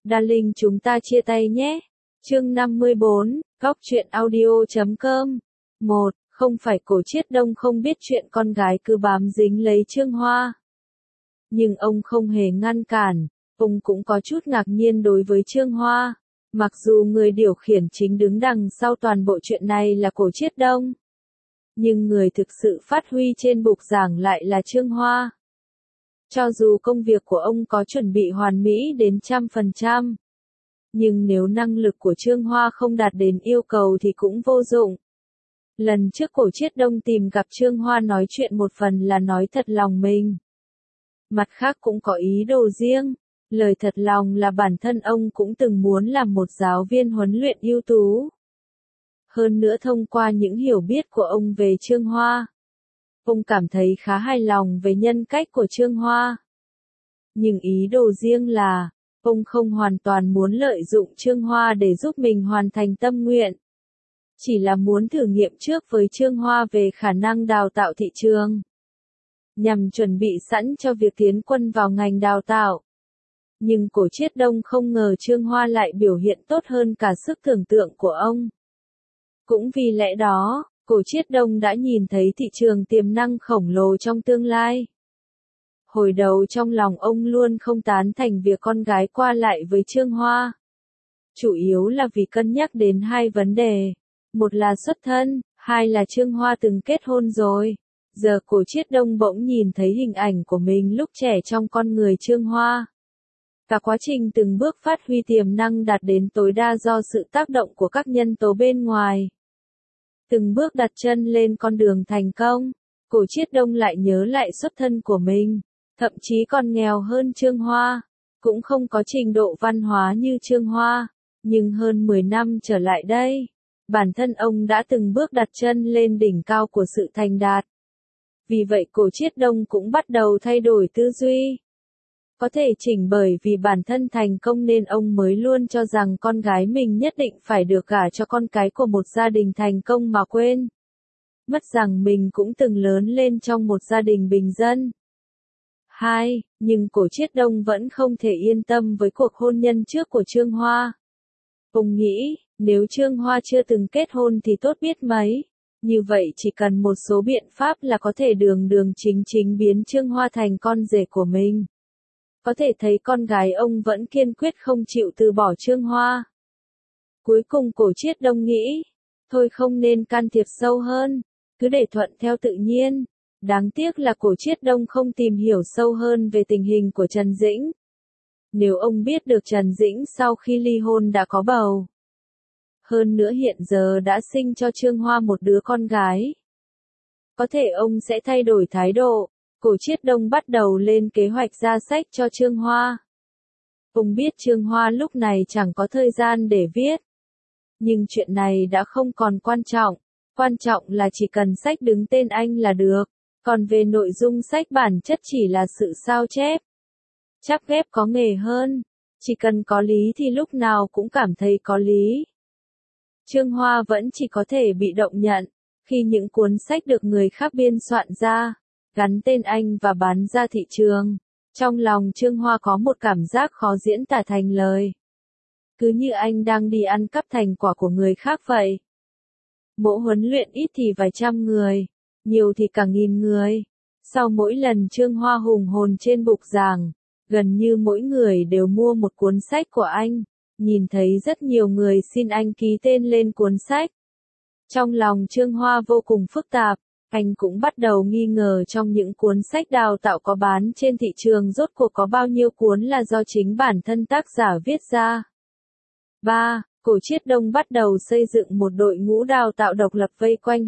Darling chúng ta chia tay nhé. Chương 54, Góc truyện audio.com. 1. Không phải Cổ Chiết Đông không biết chuyện con gái cứ bám dính lấy Trương Hoa. Nhưng ông không hề ngăn cản, ông cũng có chút ngạc nhiên đối với Trương Hoa. Mặc dù người điều khiển chính đứng đằng sau toàn bộ chuyện này là Cổ Chiết Đông, nhưng người thực sự phát huy trên bục giảng lại là Trương Hoa. Cho dù công việc của ông có chuẩn bị hoàn mỹ đến 100%, nhưng nếu năng lực của Trương Hoa không đạt đến yêu cầu thì cũng vô dụng. Lần trước Cổ Chiết Đông tìm gặp Trương Hoa nói chuyện một phần là nói thật lòng mình. Mặt khác cũng có ý đồ riêng. Lời thật lòng là bản thân ông cũng từng muốn làm một giáo viên huấn luyện ưu tú. Hơn nữa thông qua những hiểu biết của ông về Trương Hoa, ông cảm thấy khá hài lòng về nhân cách của Trương Hoa. Nhưng ý đồ riêng là, ông không hoàn toàn muốn lợi dụng Trương Hoa để giúp mình hoàn thành tâm nguyện. Chỉ là muốn thử nghiệm trước với Trương Hoa về khả năng đào tạo thị trường, nhằm chuẩn bị sẵn cho việc tiến quân vào ngành đào tạo. Nhưng Cổ Chiết Đông không ngờ Trương Hoa lại biểu hiện tốt hơn cả sức tưởng tượng của ông. Cũng vì lẽ đó, Cổ Chiết Đông đã nhìn thấy thị trường tiềm năng khổng lồ trong tương lai. Hồi đầu trong lòng ông luôn không tán thành việc con gái qua lại với Trương Hoa. Chủ yếu là vì cân nhắc đến hai vấn đề. Một là xuất thân, hai là Trương Hoa từng kết hôn rồi. Giờ Cổ Chiết Đông bỗng nhìn thấy hình ảnh của mình lúc trẻ trong con người Trương Hoa. Cả quá trình từng bước phát huy tiềm năng đạt đến tối đa do sự tác động của các nhân tố bên ngoài. Từng bước đặt chân lên con đường thành công, Cổ Chiết Đông lại nhớ lại xuất thân của mình, thậm chí còn nghèo hơn Trương Hoa, cũng không có trình độ văn hóa như Trương Hoa, nhưng hơn 10 năm trở lại đây, bản thân ông đã từng bước đặt chân lên đỉnh cao của sự thành đạt. Vì vậy Cổ Chiết Đông cũng bắt đầu thay đổi tư duy. Có thể chỉnh bởi vì bản thân thành công nên ông mới luôn cho rằng con gái mình nhất định phải được gả cho con cái của một gia đình thành công mà quên mất rằng mình cũng từng lớn lên trong một gia đình bình dân. 2. Nhưng Cổ Chiết Đông vẫn không thể yên tâm với cuộc hôn nhân trước của Trương Hoa. Ông nghĩ, nếu Trương Hoa chưa từng kết hôn thì tốt biết mấy. Như vậy chỉ cần một số biện pháp là có thể đường đường chính chính biến Trương Hoa thành con rể của mình. Có thể thấy con gái ông vẫn kiên quyết không chịu từ bỏ Trương Hoa. Cuối cùng Cổ Chiết Đông nghĩ, thôi không nên can thiệp sâu hơn, cứ để thuận theo tự nhiên. Đáng tiếc là Cổ Chiết Đông không tìm hiểu sâu hơn về tình hình của Trần Dĩnh. Nếu ông biết được Trần Dĩnh sau khi ly hôn đã có bầu, hơn nữa hiện giờ đã sinh cho Trương Hoa một đứa con gái, có thể ông sẽ thay đổi thái độ. Cổ Chiết Đông bắt đầu lên kế hoạch ra sách cho Trương Hoa. Ông biết Trương Hoa lúc này chẳng có thời gian để viết. Nhưng chuyện này đã không còn quan trọng là chỉ cần sách đứng tên anh là được, còn về nội dung sách bản chất chỉ là sự sao chép. Chắc ghép có nghề hơn, chỉ cần có lý thì lúc nào cũng cảm thấy có lý. Trương Hoa vẫn chỉ có thể bị động nhận, khi những cuốn sách được người khác biên soạn ra, gắn tên anh và bán ra thị trường. Trong lòng Trương Hoa có một cảm giác khó diễn tả thành lời. Cứ như anh đang đi ăn cắp thành quả của người khác vậy. Mỗi huấn luyện ít thì vài trăm người, nhiều thì cả nghìn người. Sau mỗi lần Trương Hoa hùng hồn trên bục giảng, gần như mỗi người đều mua một cuốn sách của anh. Nhìn thấy rất nhiều người xin anh ký tên lên cuốn sách. Trong lòng Trương Hoa vô cùng phức tạp. Anh cũng bắt đầu nghi ngờ trong những cuốn sách đào tạo có bán trên thị trường rốt cuộc có bao nhiêu cuốn là do chính bản thân tác giả viết ra. 3. Cổ Chiết Đông bắt đầu xây dựng một đội ngũ đào tạo độc lập vây quanh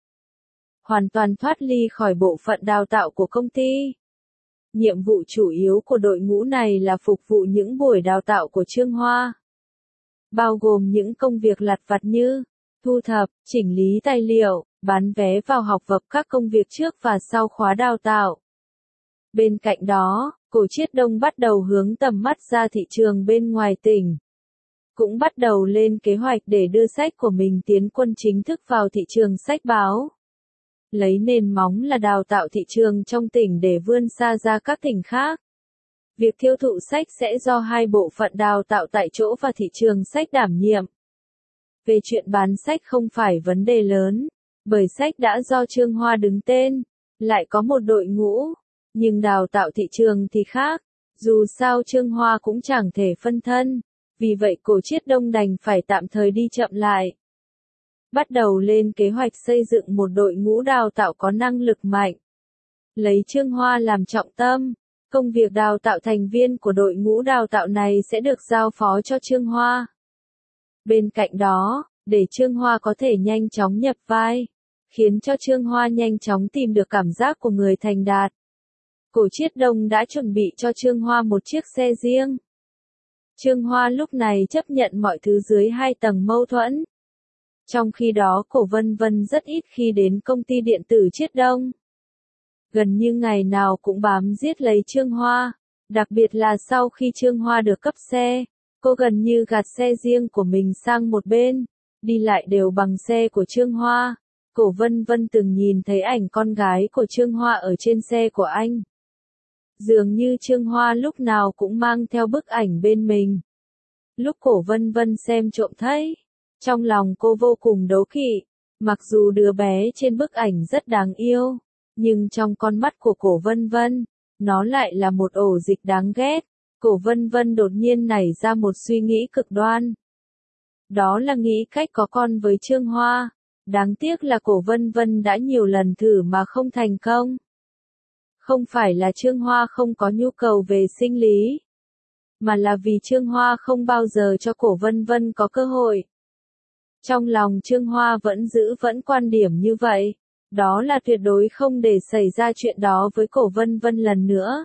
hoàn toàn thoát ly khỏi bộ phận đào tạo của công ty. Nhiệm vụ chủ yếu của đội ngũ này là phục vụ những buổi đào tạo của Trương Hoa, bao gồm những công việc lặt vặt như thu thập, chỉnh lý tài liệu, bán vé vào học vập các công việc trước và sau khóa đào tạo. Bên cạnh đó, Cổ Chiết Đông bắt đầu hướng tầm mắt ra thị trường bên ngoài tỉnh. Cũng bắt đầu lên kế hoạch để đưa sách của mình tiến quân chính thức vào thị trường sách báo. Lấy nền móng là đào tạo thị trường trong tỉnh để vươn xa ra các tỉnh khác. Việc tiêu thụ sách sẽ do hai bộ phận đào tạo tại chỗ và thị trường sách đảm nhiệm. Về chuyện bán sách không phải vấn đề lớn, bởi sách đã do Trương Hoa đứng tên, lại có một đội ngũ, nhưng đào tạo thị trường thì khác, dù sao Trương Hoa cũng chẳng thể phân thân, vì vậy Cổ Chiết Đông đành phải tạm thời đi chậm lại. Bắt đầu lên kế hoạch xây dựng một đội ngũ đào tạo có năng lực mạnh. Lấy Trương Hoa làm trọng tâm, công việc đào tạo thành viên của đội ngũ đào tạo này sẽ được giao phó cho Trương Hoa. Bên cạnh đó, để Trương Hoa có thể nhanh chóng nhập vai, khiến cho Trương Hoa nhanh chóng tìm được cảm giác của người thành đạt. Cổ Chiết Đông đã chuẩn bị cho Trương Hoa một chiếc xe riêng. Trương Hoa lúc này chấp nhận mọi thứ dưới 2 tầng mâu thuẫn. Trong khi đó Cổ Vân Vân rất ít khi đến công ty điện tử Chiết Đông. Gần như ngày nào cũng bám giết lấy Trương Hoa, đặc biệt là sau khi Trương Hoa được cấp xe, cô gần như gạt xe riêng của mình sang một bên, đi lại đều bằng xe của Trương Hoa. Cổ Vân Vân từng nhìn thấy ảnh con gái của Trương Hoa ở trên xe của anh. Dường như Trương Hoa lúc nào cũng mang theo bức ảnh bên mình. Lúc Cổ Vân Vân xem trộm thấy, trong lòng cô vô cùng đố kỵ, mặc dù đứa bé trên bức ảnh rất đáng yêu, nhưng trong con mắt của Cổ Vân Vân, nó lại là một ổ dịch đáng ghét. Cổ Vân Vân đột nhiên nảy ra một suy nghĩ cực đoan. Đó là nghĩ cách có con với Trương Hoa. Đáng tiếc là Cổ Vân Vân đã nhiều lần thử mà không thành công. Không phải là Trương Hoa không có nhu cầu về sinh lý, mà là vì Trương Hoa không bao giờ cho Cổ Vân Vân có cơ hội. Trong lòng Trương Hoa vẫn quan điểm như vậy, đó là tuyệt đối không để xảy ra chuyện đó với Cổ Vân Vân lần nữa.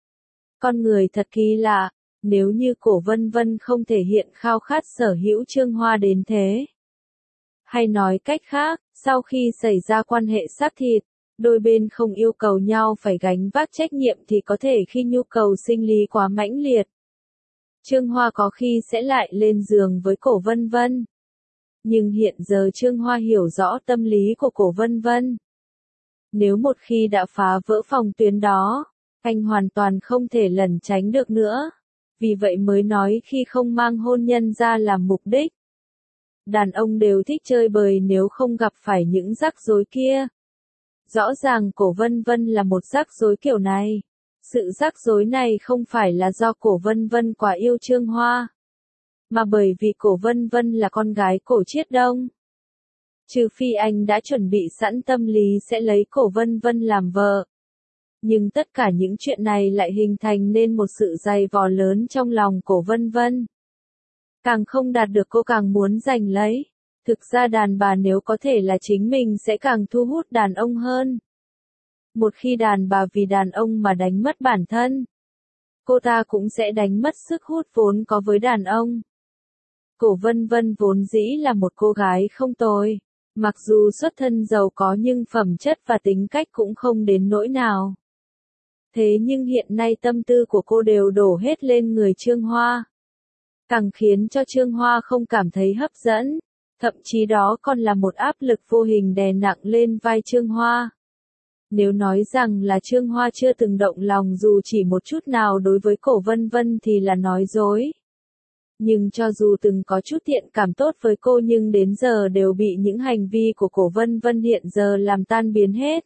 Con người thật kỳ lạ, nếu như Cổ Vân Vân không thể hiện khao khát sở hữu Trương Hoa đến thế. Hay nói cách khác, sau khi xảy ra quan hệ xác thịt, đôi bên không yêu cầu nhau phải gánh vác trách nhiệm thì có thể khi nhu cầu sinh lý quá mãnh liệt, Trương Hoa có khi sẽ lại lên giường với Cổ Vân Vân. Nhưng hiện giờ Trương Hoa hiểu rõ tâm lý của Cổ Vân Vân. Nếu một khi đã phá vỡ phòng tuyến đó, anh hoàn toàn không thể lẩn tránh được nữa. Vì vậy mới nói khi không mang hôn nhân ra làm mục đích. Đàn ông đều thích chơi bời nếu không gặp phải những rắc rối kia. Rõ ràng Cổ Vân Vân là một rắc rối kiểu này. Sự rắc rối này không phải là do Cổ Vân Vân quá yêu Trương Hoa, mà bởi vì Cổ Vân Vân là con gái Cổ Chiết Đông. Trừ phi anh đã chuẩn bị sẵn tâm lý sẽ lấy Cổ Vân Vân làm vợ. Nhưng tất cả những chuyện này lại hình thành nên một sự dày vò lớn trong lòng Cổ Vân Vân. Càng không đạt được cô càng muốn giành lấy. Thực ra đàn bà nếu có thể là chính mình sẽ càng thu hút đàn ông hơn. Một khi đàn bà vì đàn ông mà đánh mất bản thân, cô ta cũng sẽ đánh mất sức hút vốn có với đàn ông. Cổ Vân Vân vốn dĩ là một cô gái không tồi, mặc dù xuất thân giàu có nhưng phẩm chất và tính cách cũng không đến nỗi nào. Thế nhưng hiện nay tâm tư của cô đều đổ hết lên người Trương Hoa, càng khiến cho Trương Hoa không cảm thấy hấp dẫn, thậm chí đó còn là một áp lực vô hình đè nặng lên vai Trương Hoa. Nếu nói rằng là Trương Hoa chưa từng động lòng dù chỉ một chút nào đối với Cổ Vân Vân thì là nói dối. Nhưng cho dù từng có chút thiện cảm tốt với cô nhưng đến giờ đều bị những hành vi của Cổ Vân Vân hiện giờ làm tan biến hết.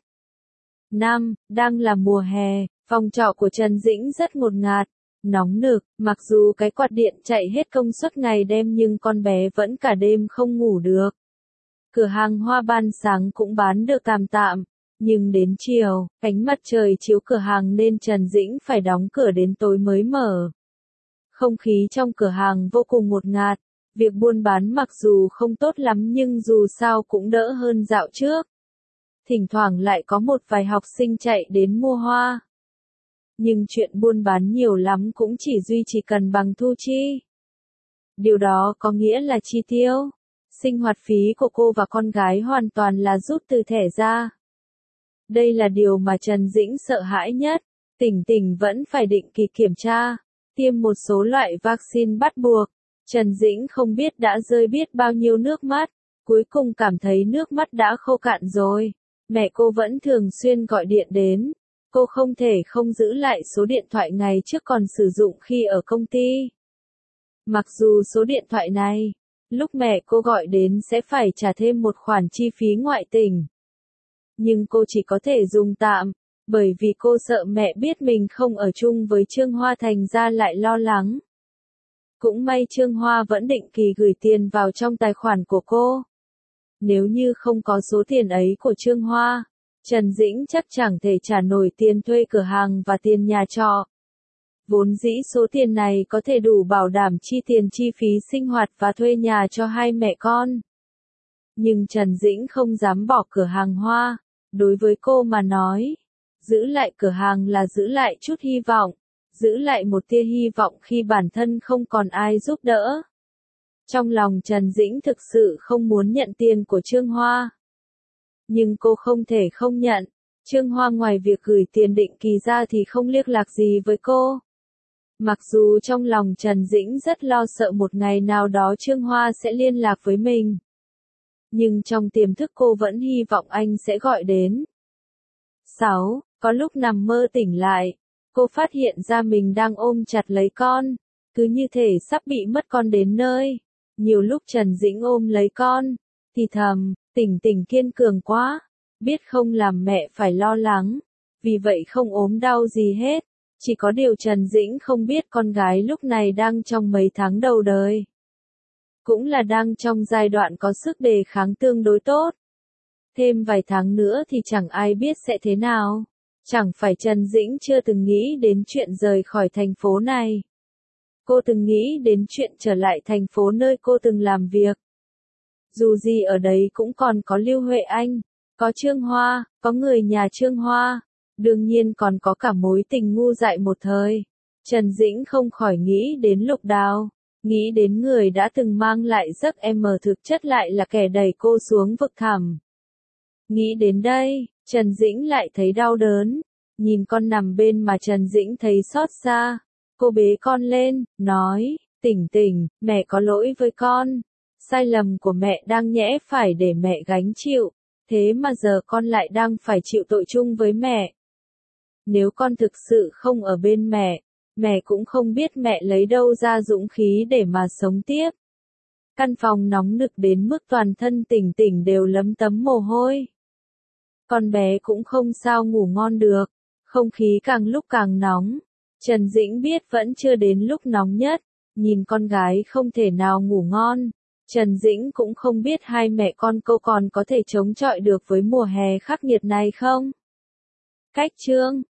Đang là mùa hè, phòng trọ của Trần Dĩnh rất ngột ngạt, nóng nực, mặc dù cái quạt điện chạy hết công suất ngày đêm nhưng con bé vẫn cả đêm không ngủ được. Cửa hàng hoa ban sáng cũng bán được tạm tạm. Nhưng đến chiều, ánh mặt trời chiếu cửa hàng nên Trần Dĩnh phải đóng cửa đến tối mới mở. Không khí trong cửa hàng vô cùng ngột ngạt, việc buôn bán mặc dù không tốt lắm nhưng dù sao cũng đỡ hơn dạo trước. Thỉnh thoảng lại có một vài học sinh chạy đến mua hoa. Nhưng chuyện buôn bán nhiều lắm cũng chỉ duy trì cần bằng thu chi. Điều đó có nghĩa là chi tiêu, sinh hoạt phí của cô và con gái hoàn toàn là rút từ thẻ ra. Đây là điều mà Trần Dĩnh sợ hãi nhất. Tỉnh vẫn phải định kỳ kiểm tra, tiêm một số loại vaccine bắt buộc. Trần Dĩnh không biết đã rơi biết bao nhiêu nước mắt, cuối cùng cảm thấy nước mắt đã khô cạn rồi. Mẹ cô vẫn thường xuyên gọi điện đến, Cô không thể không giữ lại số điện thoại ngày trước còn sử dụng khi ở công ty. Mặc dù số điện thoại này, lúc mẹ cô gọi đến sẽ phải trả thêm một khoản chi phí ngoại tình. Nhưng cô chỉ có thể dùng tạm, bởi vì cô sợ mẹ biết mình không ở chung với Trương Hoa thành ra lại lo lắng. Cũng may Trương Hoa vẫn định kỳ gửi tiền vào trong tài khoản của cô. Nếu như không có số tiền ấy của Trương Hoa, Trần Dĩnh chắc chẳng thể trả nổi tiền thuê cửa hàng và tiền nhà trọ. Vốn dĩ số tiền này có thể đủ bảo đảm chi tiền chi phí sinh hoạt và thuê nhà cho hai mẹ con. Nhưng Trần Dĩnh không dám bỏ cửa hàng hoa. Đối với cô mà nói, giữ lại cửa hàng là giữ lại chút hy vọng, giữ lại một tia hy vọng khi bản thân không còn ai giúp đỡ. Trong lòng Trần Dĩnh thực sự không muốn nhận tiền của Trương Hoa. Nhưng cô không thể không nhận, Trương Hoa ngoài việc gửi tiền định kỳ ra thì không liên lạc gì với cô. Mặc dù trong lòng Trần Dĩnh rất lo sợ một ngày nào đó Trương Hoa sẽ liên lạc với mình. Nhưng trong tiềm thức cô vẫn hy vọng anh sẽ gọi đến. 6. Có lúc nằm mơ tỉnh lại, cô phát hiện ra mình đang ôm chặt lấy con, cứ như thể sắp bị mất con đến nơi. Nhiều lúc Trần Dĩnh ôm lấy con, thì thầm, Tỉnh Tỉnh kiên cường quá, biết không làm mẹ phải lo lắng, vì vậy không ốm đau gì hết. Chỉ có điều Trần Dĩnh không biết con gái lúc này đang trong mấy tháng đầu đời. Cũng là đang trong giai đoạn có sức đề kháng tương đối tốt. Thêm vài tháng nữa thì chẳng ai biết sẽ thế nào. Chẳng phải Trần Dĩnh chưa từng nghĩ đến chuyện rời khỏi thành phố này. Cô từng nghĩ đến chuyện trở lại thành phố nơi cô từng làm việc. Dù gì ở đấy cũng còn có Lưu Huệ Anh, có Trương Hoa, có người nhà Trương Hoa. Đương nhiên còn có cả mối tình ngu dại một thời. Trần Dĩnh không khỏi nghĩ đến Lục Đào. Nghĩ đến người đã từng mang lại giấc em thực chất lại là kẻ đẩy cô xuống vực thẳm. Nghĩ đến đây, Trần Dĩnh lại thấy đau đớn. Nhìn con nằm bên mà Trần Dĩnh thấy xót xa. Cô bế con lên, nói, Tỉnh Tỉnh, mẹ có lỗi với con. Sai lầm của mẹ đang nhẽ phải để mẹ gánh chịu. Thế mà giờ con lại đang phải chịu tội chung với mẹ. Nếu con thực sự không ở bên mẹ cũng không biết mẹ lấy đâu ra dũng khí để mà sống tiếp. Căn phòng nóng nực đến mức toàn thân Tỉnh Tỉnh đều lấm tấm mồ hôi. Con bé cũng không sao ngủ ngon được, không khí càng lúc càng nóng. Trần Dĩnh biết vẫn chưa đến lúc nóng nhất, nhìn con gái không thể nào ngủ ngon. Trần Dĩnh cũng không biết hai mẹ con cô còn có thể chống chọi được với mùa hè khắc nghiệt này không. Cách chương